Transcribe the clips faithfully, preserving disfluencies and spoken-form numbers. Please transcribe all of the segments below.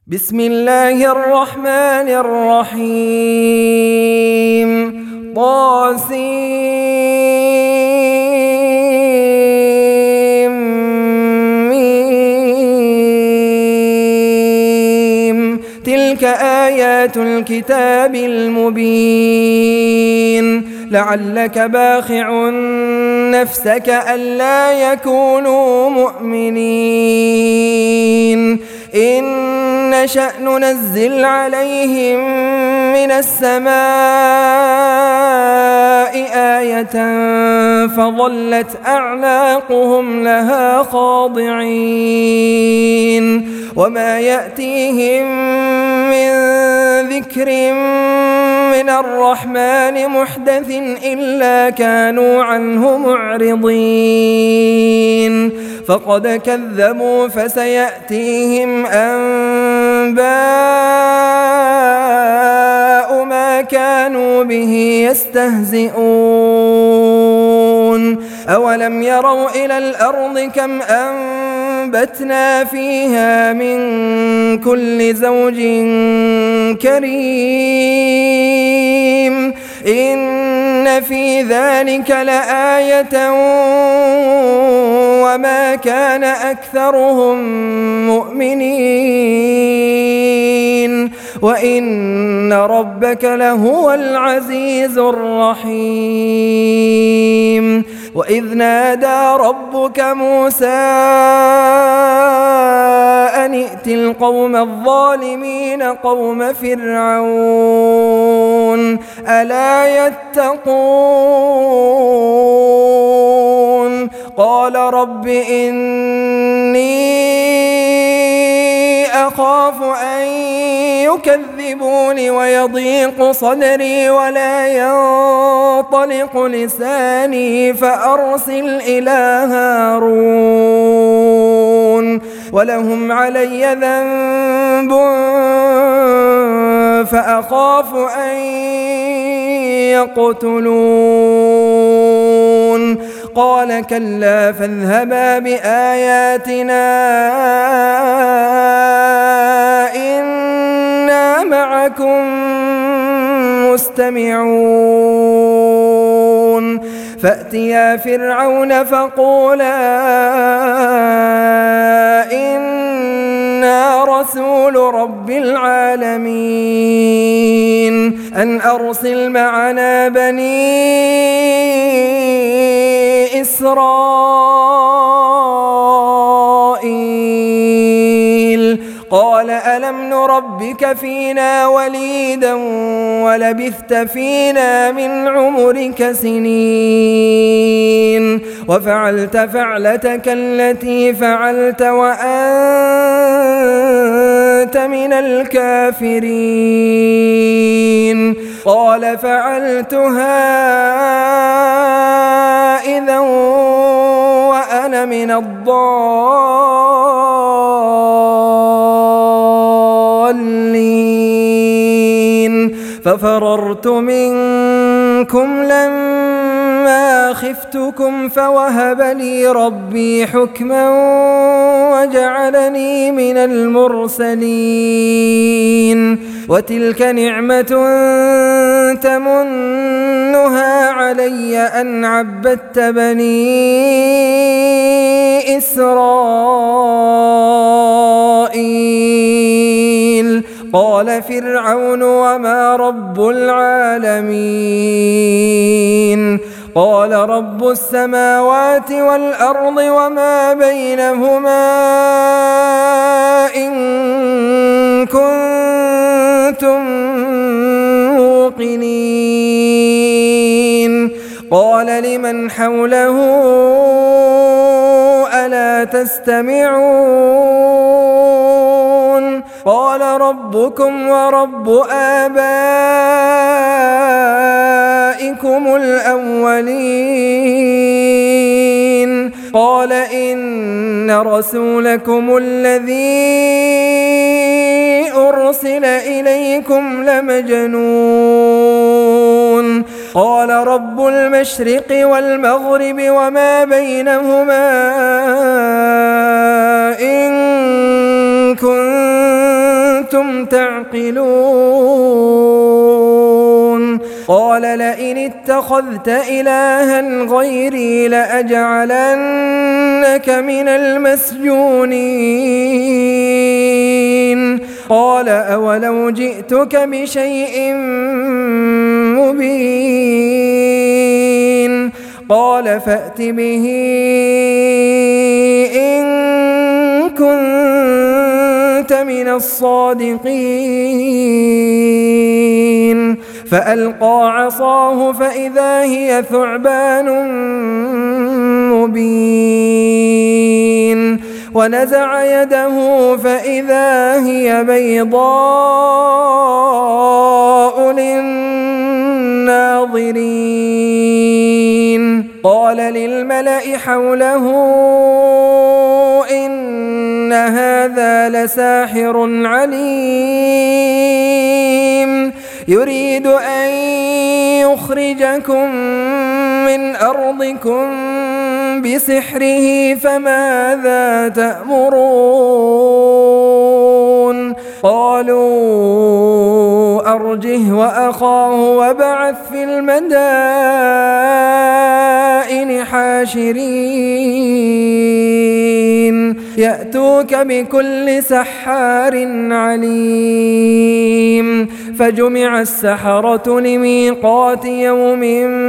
بسم الله الرحمن الرحيم طاسيم تلك آيات الكتاب المبين لعلك باخع نفسك ألا يكونوا مؤمنين إن نشأ ننزل عليهم من السماء آية فظلت أعناقهم لها خاضعين وما يأتيهم من ذكر من الرحمن محدث إلا كانوا عنه معرضين فقد كذبوا فسيأتيهم أنباء ما كانوا به يستهزئون أولم يروا إلى الأرض كم أنبتنا فيها من كل زوج كريم إن في ذلك لآية وما كان أكثرهم مؤمنين وإن ربك لهو العزيز الرحيم وإذ نادى ربك موسى أن ائت القوم الظالمين قوم فرعون ألا يتقون قال رب إني أخاف أن يكذبون ويضيق صدري ولا ينطلق لساني فأرسل إلى هارون ولهم علي ذنب فأخاف أن يقتلون قال كلا فاذهبا بآياتنا إنا معكم مستمعون فأتيا فرعون فقولا إنا رسول رب العالمين أن أرسل معنا بني إسرائيل قال ألم نربك فينا وليدا ولبثت فينا من عمرك سنين وفعلت فعلتك التي فعلت وأنت من الكافرين قال فعلتها إذا وأنا من الضالين ففررت منكم لما خفتكم فوهب لي ربي حكما وجعلني من المرسلين وتلك نعمة تمنها علي أن عبدت بني إسرائيل قال فرعون وما رب العالمين قال رب السماوات والأرض وما بينهما إن كنتم موقنين قال لمن حوله ألا تستمعون قال ربكم ورب آبائكم الأولين قال إن رسولكم الذي أرسل إليكم لمجنون قال رب المشرق والمغرب وما بينهما إن كنتم كنتم تعقلون قال لئن اتخذت إلها غيري لأجعلنك من المسجونين قال أولو جئتك بشيء مبين قال فأت به إن كنت من الصادقين فألقى عصاه فإذا هي ثعبان مبين ونزع يده فإذا هي بيضاء للناظرين قال للملأ حوله إن هذا لساحر عليم يريد أن يخرجكم من أرضكم بسحره فماذا تأمرون قالوا أرجه وأخاه وابعث في المدائن حاشرين يأتوك بكل سحار عليم فجمع السحرة لميقات يوم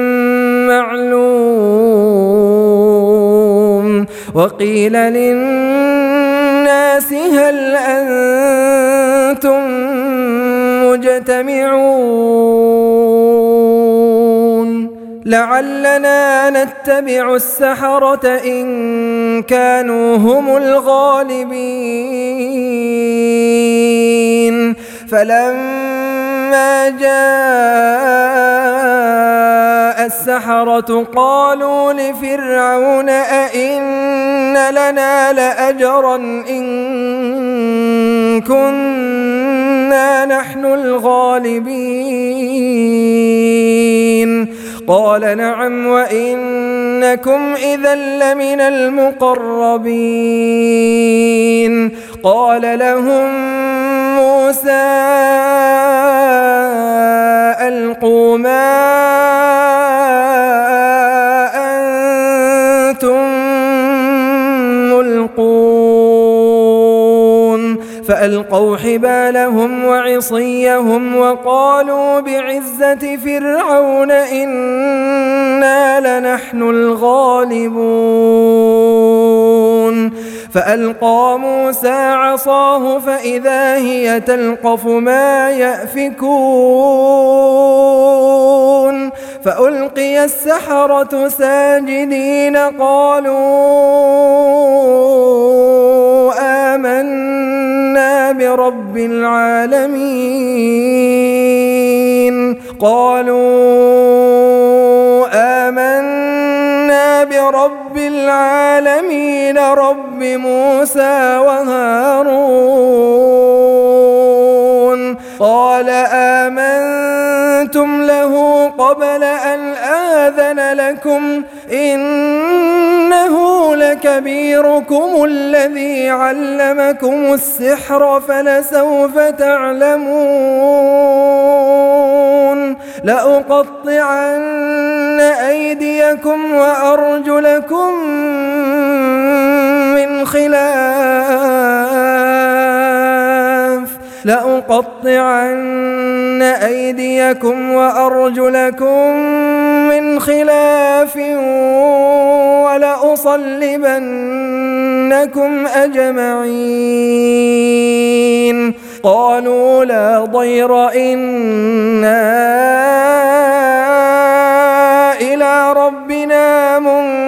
معلوم وقيل للناس هل أنتم مجتمعون لعلنا نتبع السحرة إن كانوا هم الغالبين فلما جاء السحرة قالوا لفرعون أئن لنا لأجرا إن كنا نحن الغالبين قال نعم وإنكم إذا لمن المقربين قال لهم موسى ألقوا ما أنتم ملقون فألقوا حبالهم وعصيهم وقالوا بعزة فرعون إنا لنحن الغالبون فألقى موسى عصاه فإذا هي تلقف ما يأفكون فألقي السحرة ساجدين قالوا آمنا برب العالمين قالوا آمنا برب العالمين رب موسى وهارون قال آمنتم له قبل أن آذن لكم إنه لكبيركم الذي علمكم السحر فلسوف تعلمون لأقطعن أيديكم وأرجلكم من خلاف لأقطعن أيديكم وأرجلكم من خلاف ولأصلبنكم أجمعين قالوا لا ضير إنا إلى ربنا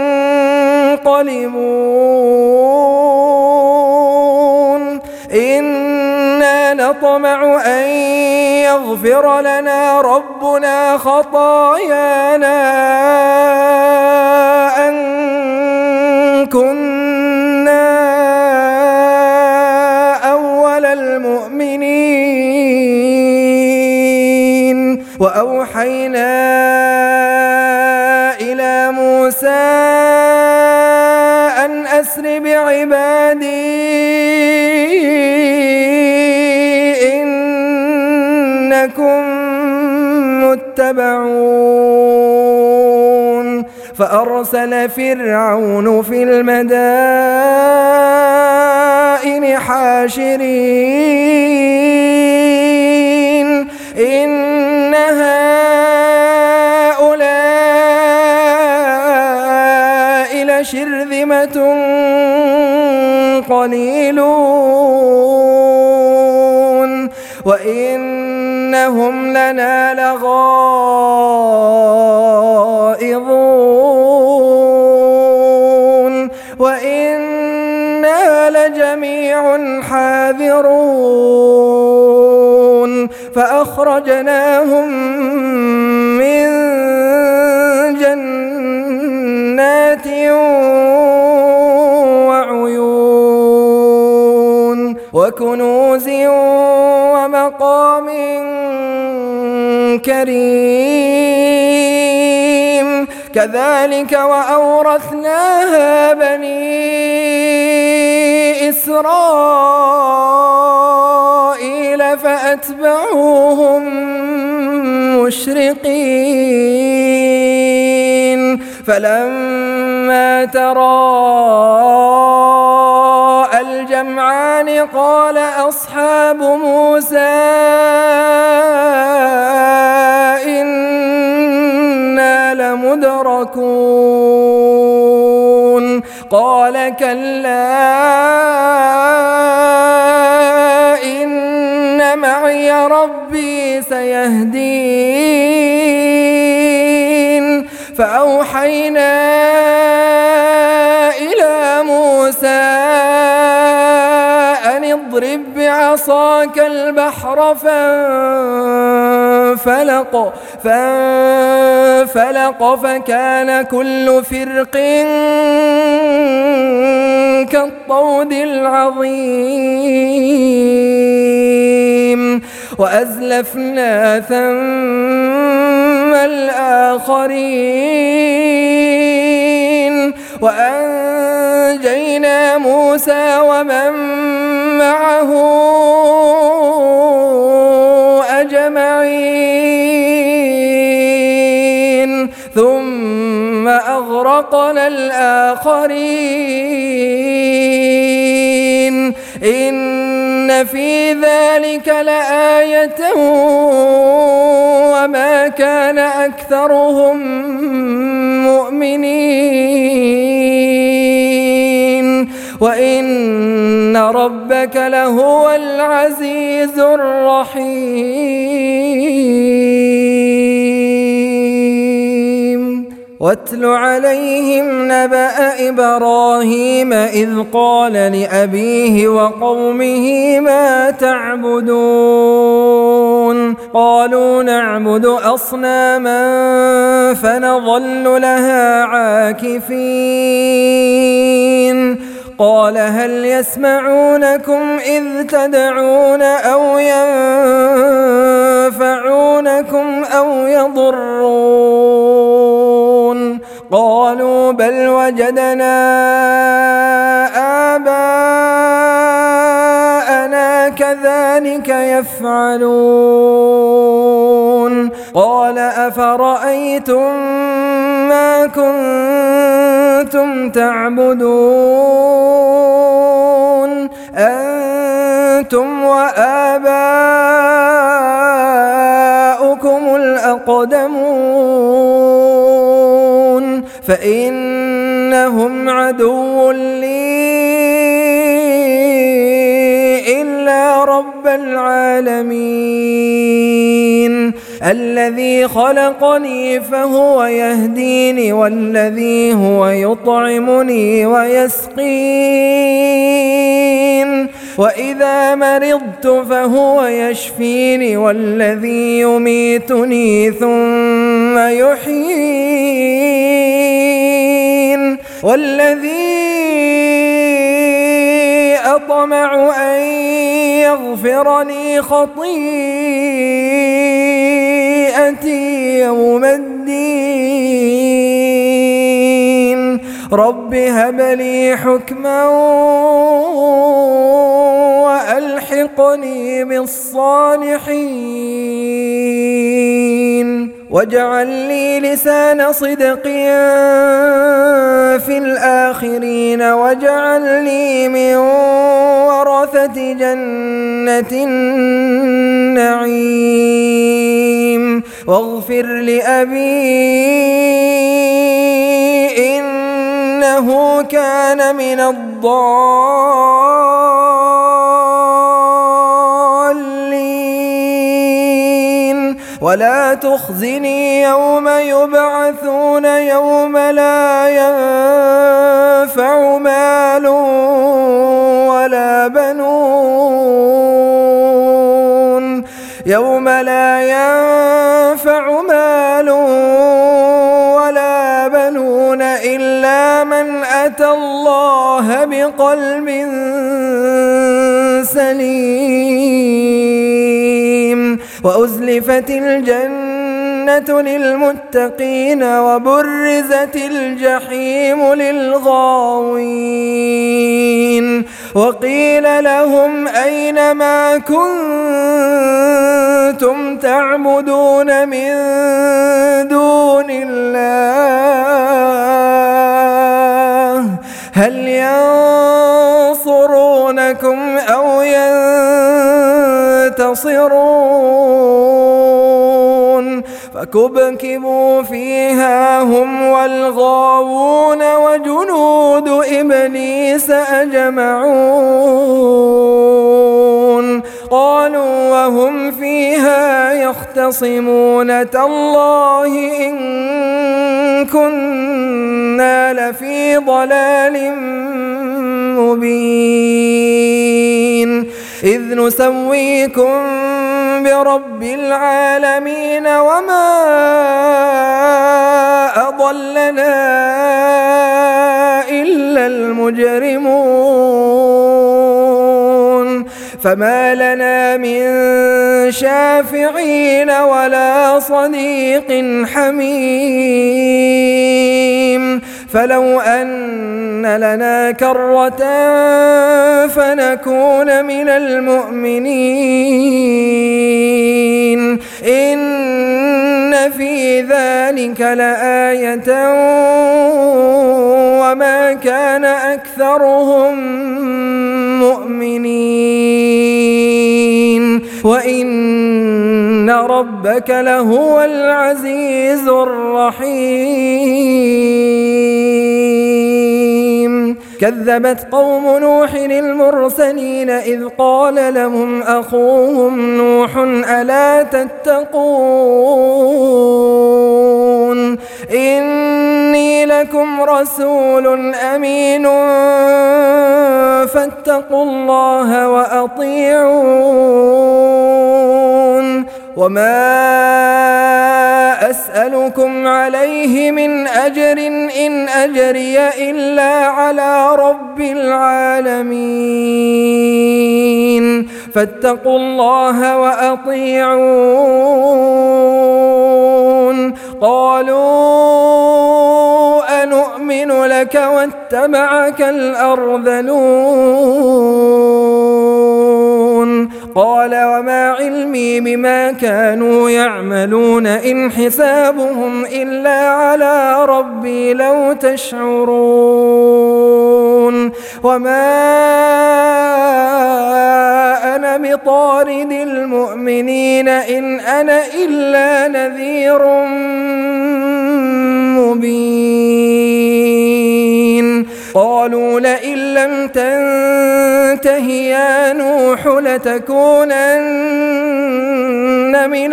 منقلبون إنا نطمع أن يغفر لنا ربنا خطايانا أن كنا أول المؤمنين وأوحينا إلى موسى أن أسر بعبادي إنكم متبعون فأرسل فرعون في المدائن حاشرين إن هؤلاء لشرذمة قليلون وإنهم لنا لغائظون وإنا لجميع حاذرون فأخرجناهم من جنات وعيون وكنوز ومقام كريم كذلك وأورثناها بني إسرائيل فأتبعوهم مشرقين فلما تراءى الجمعان قال أصحاب موسى إنا لمدركون قال كلا إن معي ربي سيهدين فأوحينا إلى موسى أن اضرب بعصاك البحر فانفلق فانفلق فكان كل فرق كالطود العظيم وأزلفنا ثم الآخرين وأنجينا موسى ومن معه أجمعين ثم أغرقنا الآخرين إن في ذلك لآية وما كان أكثرهم مؤمنين وإن ربك لهو العزيز الرحيم واتل عليهم نبأ إبراهيم إذ قال لأبيه وقومه ما تعبدون قالوا نعبد أصناما فنظل لها عاكفين قال هل يسمعونكم إذ تدعون أو ينفعونكم أو يضرون قالوا بل وجدنا آباءنا كذلك يفعلون قال أفرأيتم ما كنتم تعبدون أنتم وآباؤكم الأقدمون فإنهم عدو لي إلا رب العالمين الذي خلقني فهو يهديني والذي هو يطعمني ويسقين وإذا مرضت فهو يشفيني والذي يميتني ثم يحيين والذي أطمع أن يغفر لي خطيئتي يوم الدين رب هب لي حكما وألحقني بالصالحين واجعل لي لسان صدق في الآخرين واجعلني من ورثة جنة النعيم واغفر لأبي إنه كان من الضالين ولا تخزني يوم يبعثون يوم لا ينفع مال ولا بنون يوم لا ينفع مال ولا بنون إلا من أتى الله بقلب سليم وأزلفت الجنة للمتقين وبرزت الجحيم للغاوين وقيل لهم أين ما كنتم تعبدون من دون الله هل ينصرونكم أو ينتصرون فكبكبوا فيها هم والغاوون وجنود إبليس أجمعون قالوا وهم فيها يختصمون تالله إن كنا لفي ضلال مبين إذ نسويكم برب العالمين وما أضلنا إلا المجرمون فما لنا من شافعين ولا صديق حميم فلو أن لنا كرة فنكون من المؤمنين إن في ذلك لآية وما كان أكثرهم مؤمنين وإن ربك لهو العزيز الرحيم كذبت قوم نوح المرسلين إذ قال لهم أخوهم نوح ألا تتقون إني لكم رسول أمين فاتقوا الله وأطيعون وما أسألكم عليه من أجر إن أجري إلا على رب العالمين فاتقوا الله وأطيعون قالوا أنؤمن لك واتبعك الأرذلون قال وما علمي بما كانوا يعملون إن حسابهم إلا على ربي لو تشعرون وما أنا بطارد المؤمنين إن أنا إلا نذير مبين قالوا لئن لم تنته يا نوح لتكونن من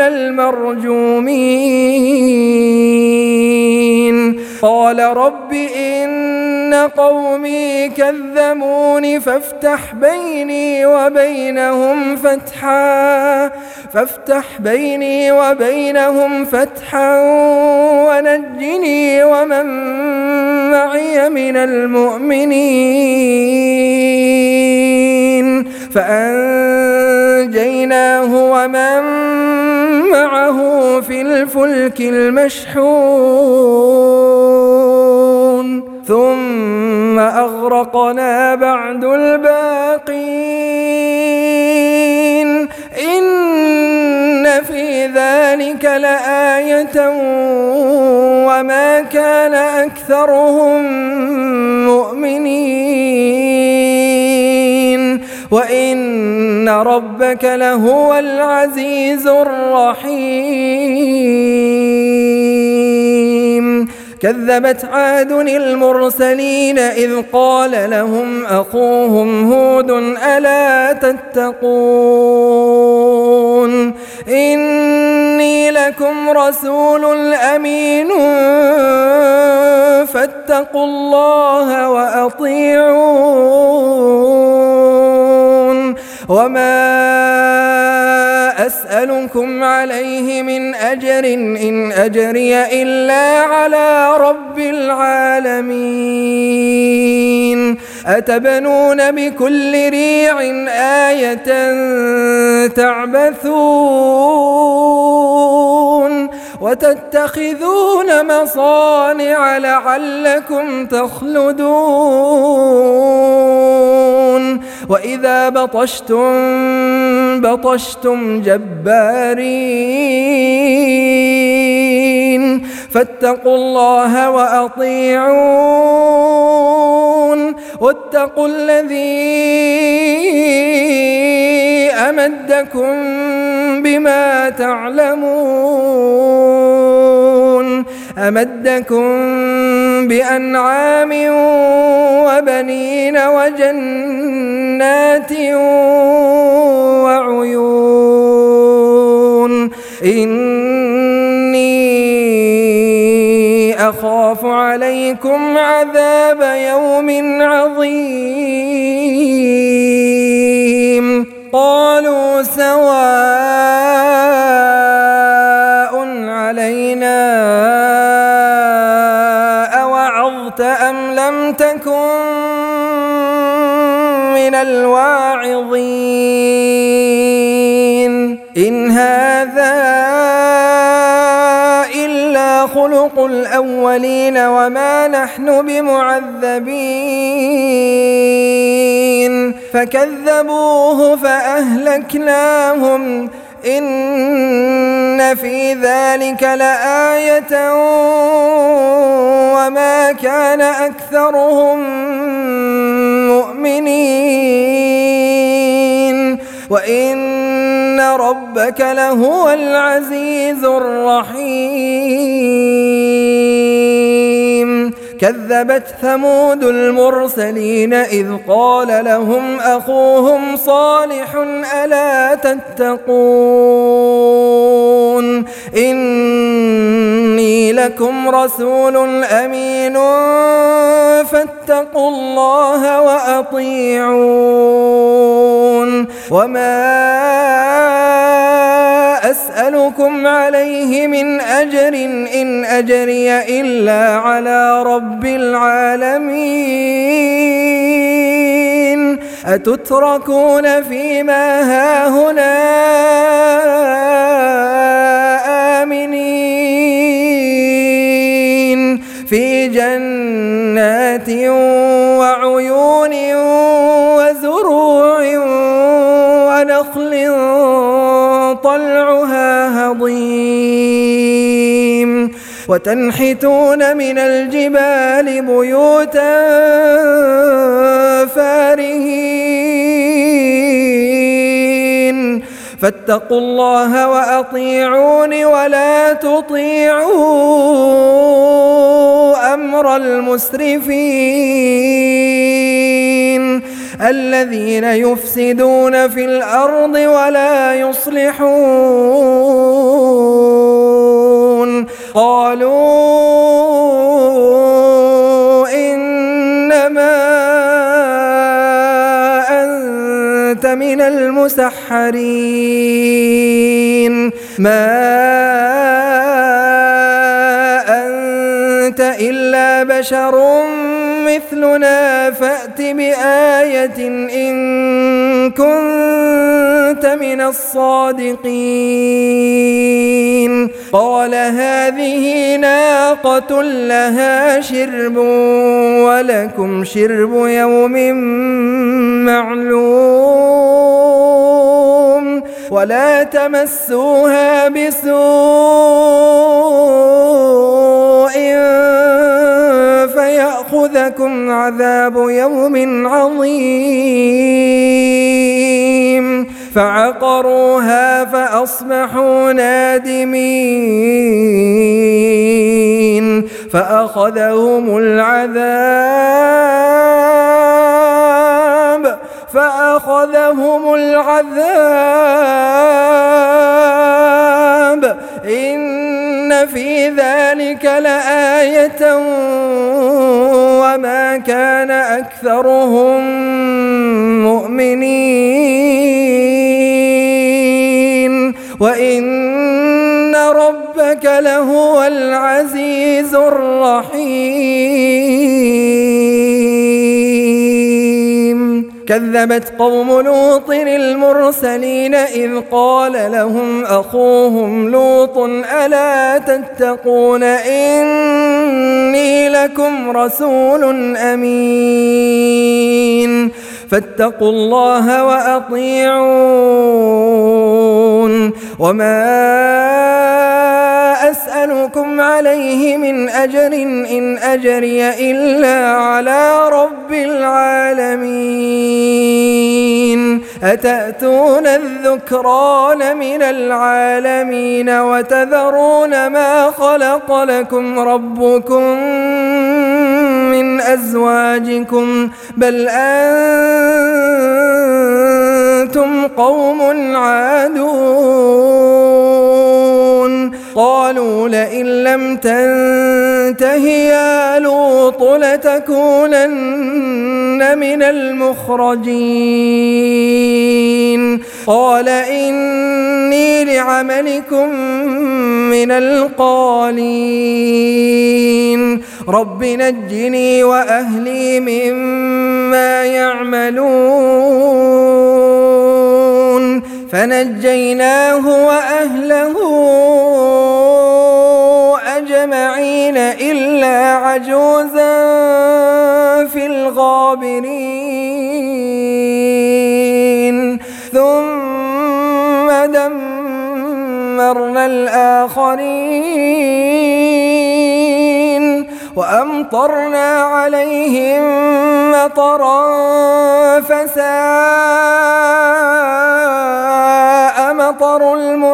المرجومين قال رب إن قومي كذبوني فافتح بيني وبينهم فتحا فافتح بيني وبينهم فتحا ونجني ومن معي من المؤمنين فأنجيناه ومن معه في الفلك المشحون ثم أغرقنا بعد الباقين إن في ذلك لآية وما كان أكثرهم مؤمنين وإن ربك لهو العزيز الرحيم. كذبت عاد المرسلين إذ قال لهم أخوهم هود ألا تتقون إني لكم رسول أمين فاتقوا الله وأطيعون وما أسألكم عليه من أجر إن أجري إلا على رب العالمين. أتبنون بكل ريع آية تعبثون وتتخذون مصانع لعلكم تخلدون وإذا بطشتم بطشتم جبارين فاتقوا الله وأطيعون واتقوا الذي أمدكم بما تعلمون أمدكم بأنعام وبنين وجنات وعيون إني أخاف عليكم عذاب يوم عظيم. قالوا سواء علينا أوعظت أم لم تكن من الواعظين إن هذا إلا خلق الأولين وما نحن بمعذبين فكذبوه فأهلكناهم إن في ذلك لآية وما كان أكثرهم مؤمنين وإن ربك لهو العزيز الرحيم. كذبت ثمود المرسلين إذ قال لهم أخوهم صالح ألا تتقون إني لكم رسول أمين فاتقوا الله وأطيعون وما أسألكم عليه من أجر إن أجري إلا على رب العالمين. أتتركون فيما هاهنا آمنين في جنات وعيون وزروع ونخل طلعها هضيم وتنحتون من الجبال بيوتا فارهين فاتقوا الله وأطيعون ولا تطيعوا أمر المسرفين الذين يفسدون في الأرض ولا يصلحون. قالوا إنما أنت من المسحرين ما أنت إلا بشر مثلنا فأت بآية إن كنت من الصادقين قال هذه ناقة لها شرب ولكم شرب يوم معلوم ولا تمسوها بسوء فيأخذكم عذاب يوم عظيم فعقروها فأصبحوا نادمين فأخذهم العذاب فأخذهم العذاب إن في ذلك لآية وما كان أكثرهم مؤمنين وإن ربك لهو العزيز الرحيم كذبت قوم لوط المرسلين إذ قال لهم أخوهم لوط ألا تتقون إني لكم رسول أمين فاتقوا الله وأطيعون وما أسألكم عليه من أجر إن أجري إلا على رب العالمين أتأتون الذكران من العالمين وتذرون ما خلق لكم ربكم من أزواجكم بل أنتم قوم عادون قالوا لئن لم تنته يا لوط لتكونن من المخرجين قال إني لعملكم من القالين رب نجني وأهلي مما يعملون فنجيناه وأهله أجمعين إلا عجوزا في الغابرين ثم دمرنا الآخرين وأمطرنا عليهم مطرا فساء مطر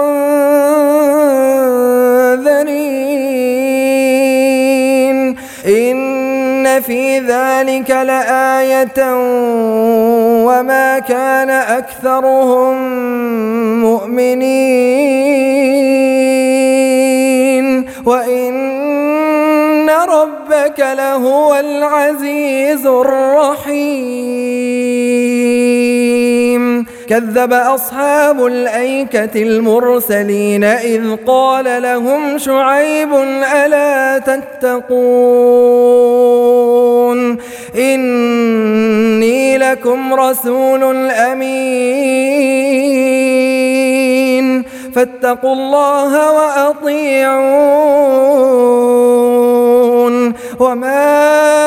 المنذرين إن في ذلك لآية وما كان أكثرهم مؤمنين وإن ربك لهو العزيز الرحيم كذب أصحاب الأيكة المرسلين إذ قال لهم شعيب ألا تتقون إني لكم رسول أمين فاتقوا الله وأطيعون وما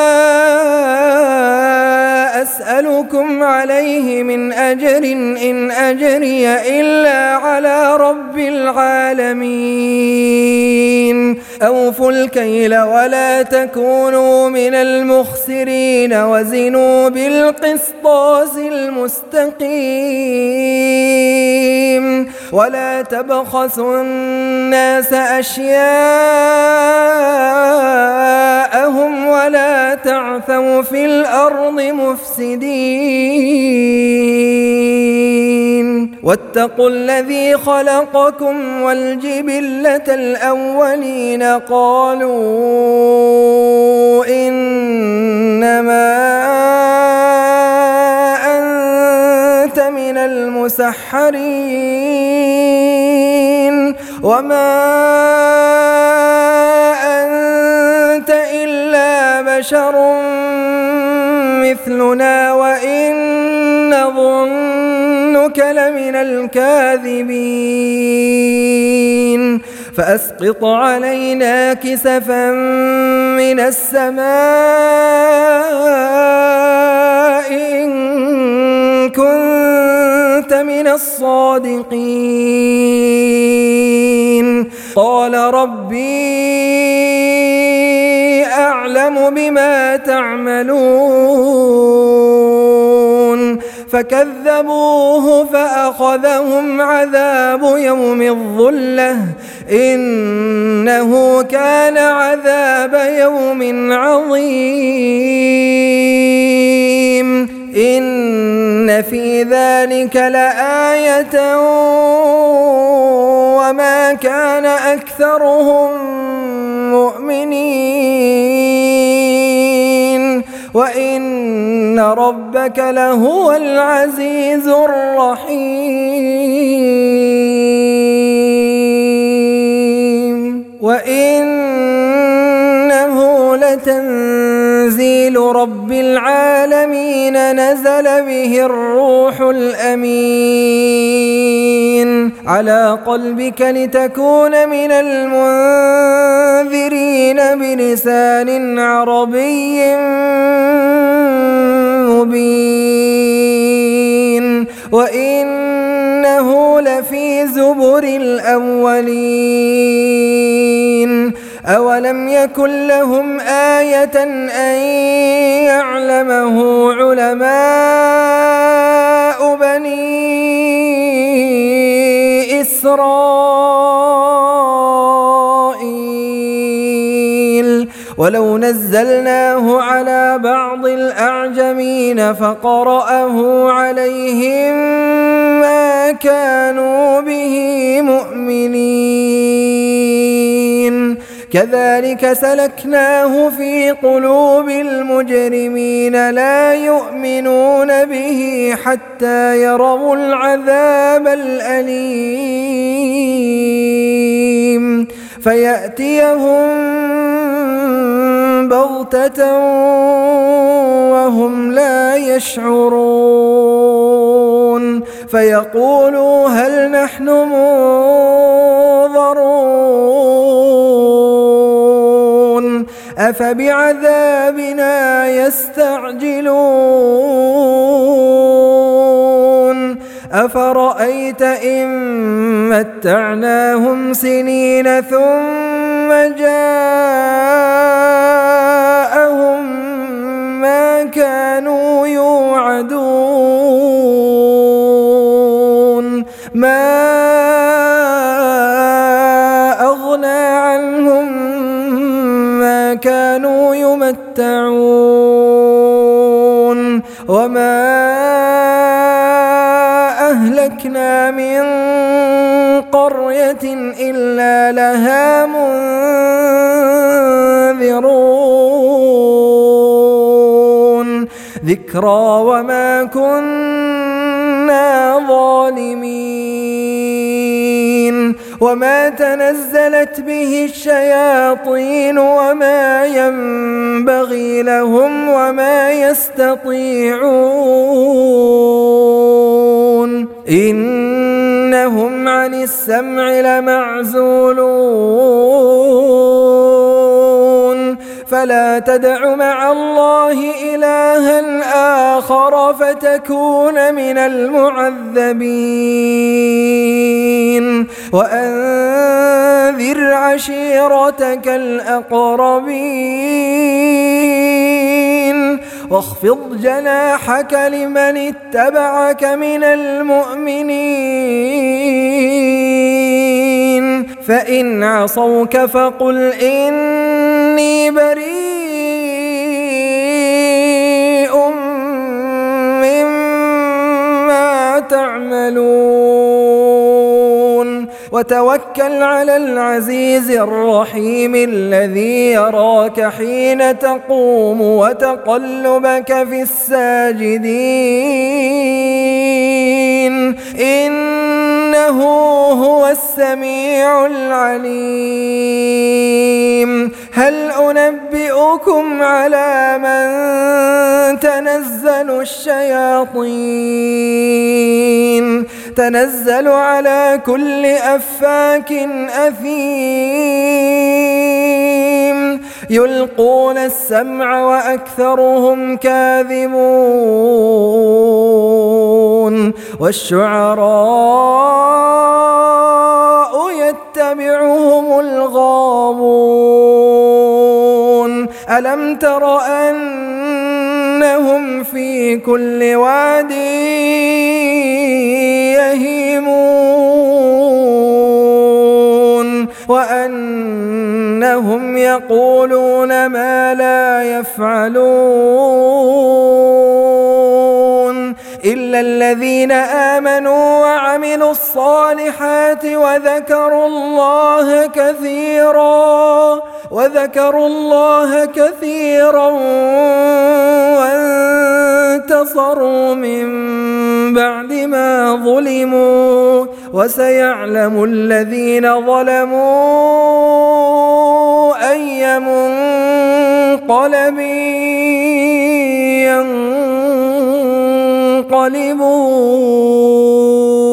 أسألكم عليه من أجر إن أجري إلا على رب العالمين أوفوا الكيل ولا تكونوا من المخسرين وزنوا بالقسطاس المستقيم ولا تبخسوا الناس أشياءهم ولا تعثوا في الأرض مفسدين واتقوا الذي خلقكم والجبلة الأولين قالوا إنما أنت من المسحرين وما أنت إلا بشر مثلنا وإن نظنك لمن الكاذبين فأسقط علينا كسفا من السماء إن كنت من الصادقين قال ربي أعلم بما تعملون فكذبوه فأخذهم عذاب يوم الظلة إنه كان عذاب يوم عظيم إن في ذلك لآية وما كان أكثرهم مؤمنين وإن ربك لهو العزيز الرحيم وإنه لتنزيل رب العالمين نزل به الروح الأمين على قلبك لتكون من المنذرين بلسان عربي مبين وإنه لفي زبر الأولين أولم يكن لهم آية أن يعلمه علماء بني إسرائيل ولو نزلناه على بعض الأعجمين فقرأه عليهم ما كانوا به مؤمنين كذلك سلكناه في قلوب المجرمين لا يؤمنون به حتى يروا العذاب الأليم فيأتيهم بغتة وهم لا يشعرون فيقولوا هل نحن منظرون أفبعذابنا يستعجلون أفرأيت إن متعناهم سنين ثم جاءهم ما كانوا يوعدون ما أغنى عنهم ما كانوا يمتعون وما أهلكنا من قرية إلا لها منذرون ذكرى وما كنا ظالمين وما تنزلت به الشياطين وما ينبغي لهم وما يستطيعون إنهم عن السمع لمعزولون فلا تدع مع الله إلها آخر فتكون من المعذبين وأنذر عشيرتك الأقربين واخفض جناحك لمن اتبعك من المؤمنين فإن عصوك فقل إني بريء مما تعملون وتوكل على العزيز الرحيم الذي يراك حين تقوم وتقلبك في الساجدين إنه هو السميع العليم هل أنبئكم على من تنزل الشياطين تنزل على كل أفاك أثيم يلقون السمع وأكثرهم كاذبون والشعراء يتبعهم الغاوون ألم تر أنهم في كل واد يهيمون وأنهم يقولون ما لا يفعلون إلا الذين آمنوا وعملوا الصالحات وذكروا الله كثيرا وذكروا الله كثيرا وانتصروا من بعد ما ظلموا وسيعلم الذين ظلموا أي منقلب ينقلبون